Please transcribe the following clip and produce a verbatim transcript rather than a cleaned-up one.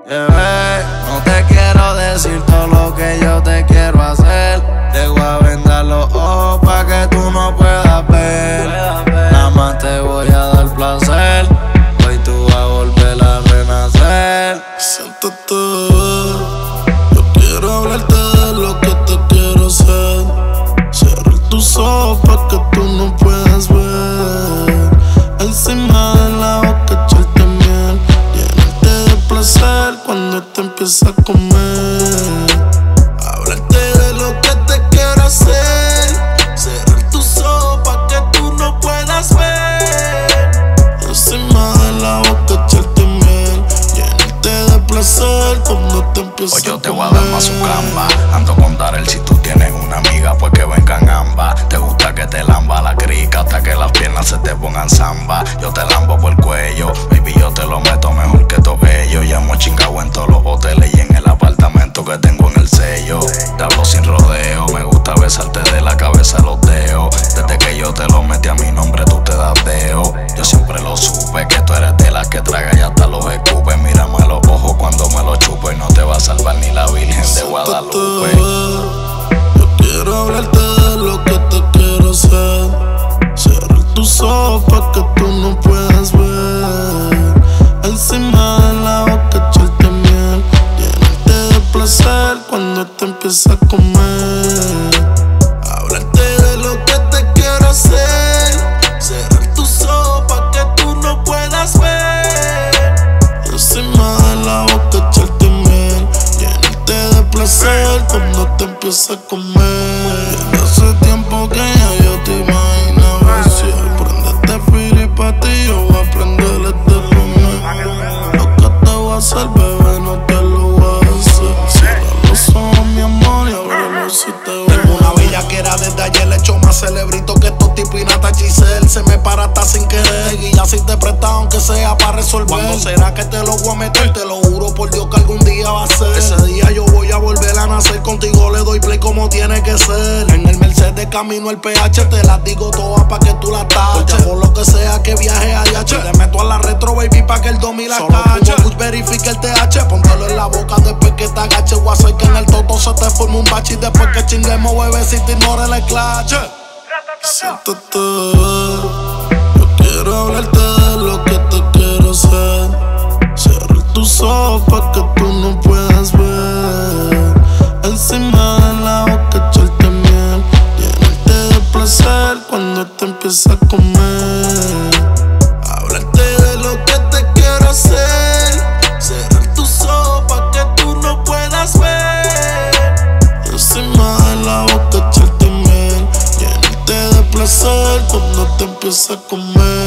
Bebé, no te quiero decir todo lo que yo te quiero hacer. Te voy a vendar los ojos pa' que tú no puedas ver. Nada más te voy a dar placer. Hoy tú vas a volver a renacer. Siéntate, yo quiero hablarte de lo que te quiero hacer. Cierra tus ojos pa' que tú no puedas ver. Encima de la boca echarte miel, llenarte de placer cuando te empieza a comer. Hablarte de lo que te quiero hacer. Cerrar tus ojos pa' que tú no puedas ver. Encima de la boca echarte miel, llenarte de placer cuando te empieza a comer. Hoy yo te voy a dar más su camba. Ando con Darel, si tú tienes una amiga, pues que vengan ambas. Te gusta que te lamba la crica hasta que las piernas se te pongan samba. Yo te lambo por el cuello, baby, yo te lo meto mejor que todos ellos. Ya hemos chingado en todos los hoteles y en el apartamento que tengo en el sello. Te hablo sin rodeo, me gusta besarte de la cabeza a los dedos. Desde que yo te lo metí a mi nombre, tú te das deo. Yo siempre lo supe, que tú eres de las que traga y hasta los escupe. Mírame a los ojos cuando me lo chupe, y no te va a salvar ni la Virgen de Guadalupe. Yo quiero hablarte de lo que te quiero hacer. Cierra tus ojos pa' que tú no puedas ver. Encima de la boca echarte miel, llenarte de placer cuando te empieza a comer. Hablarte de lo que te quiero hacer. Cerrar tus ojos pa' que tú no puedas ver. Encima de la boca echarte miel, llenarte de placer cuando te empieza a comer. Hace tiempo que ya yo te imaginaba así. Prende este fili pa' ti, yo voy a prender este pa' mí. Lo que te voy a hacer, bebé, no te lo voy a hacer. Cierra los ojos, mi amor, y ábrelo si te voy. Tengo una bellaquera desde ayer, le echo más celebrito que estos tipos y Nata Giselle. Se me para hasta sin querer, y ya si te presta aunque sea para resolver. ¿Cuándo será que te lo voy a meter? Te lo juro por Dios que algún día va a ser. Ese día yo voy a volver a nacer, contigo le doy play como tiene que ser. En el Mercedes camino el P H, te las digo todas pa' que tú las taches. Por lo que sea que viaje a H, te meto a la retro, baby, pa' que el domi la cache. Solo verifique el T H, póntelo en la boca después que te agache. Voy a hacer que en el toto se te forme un bache, y después que chinguemos, bebecito, ignore el clutch. Siéntate, yo quiero hablarte de lo que te quiero hacer. Cierra tus ojos pa' que tú no puedas ver. Encima de la boca echarte miel, llenarte de placer cuando te empieza a comer. Hablarte de lo que te quiero hacer. Cerrar tus ojos pa' que tú no puedas ver. Encima de la boca echarte miel, llenarte de placer cuando te empieza a comer.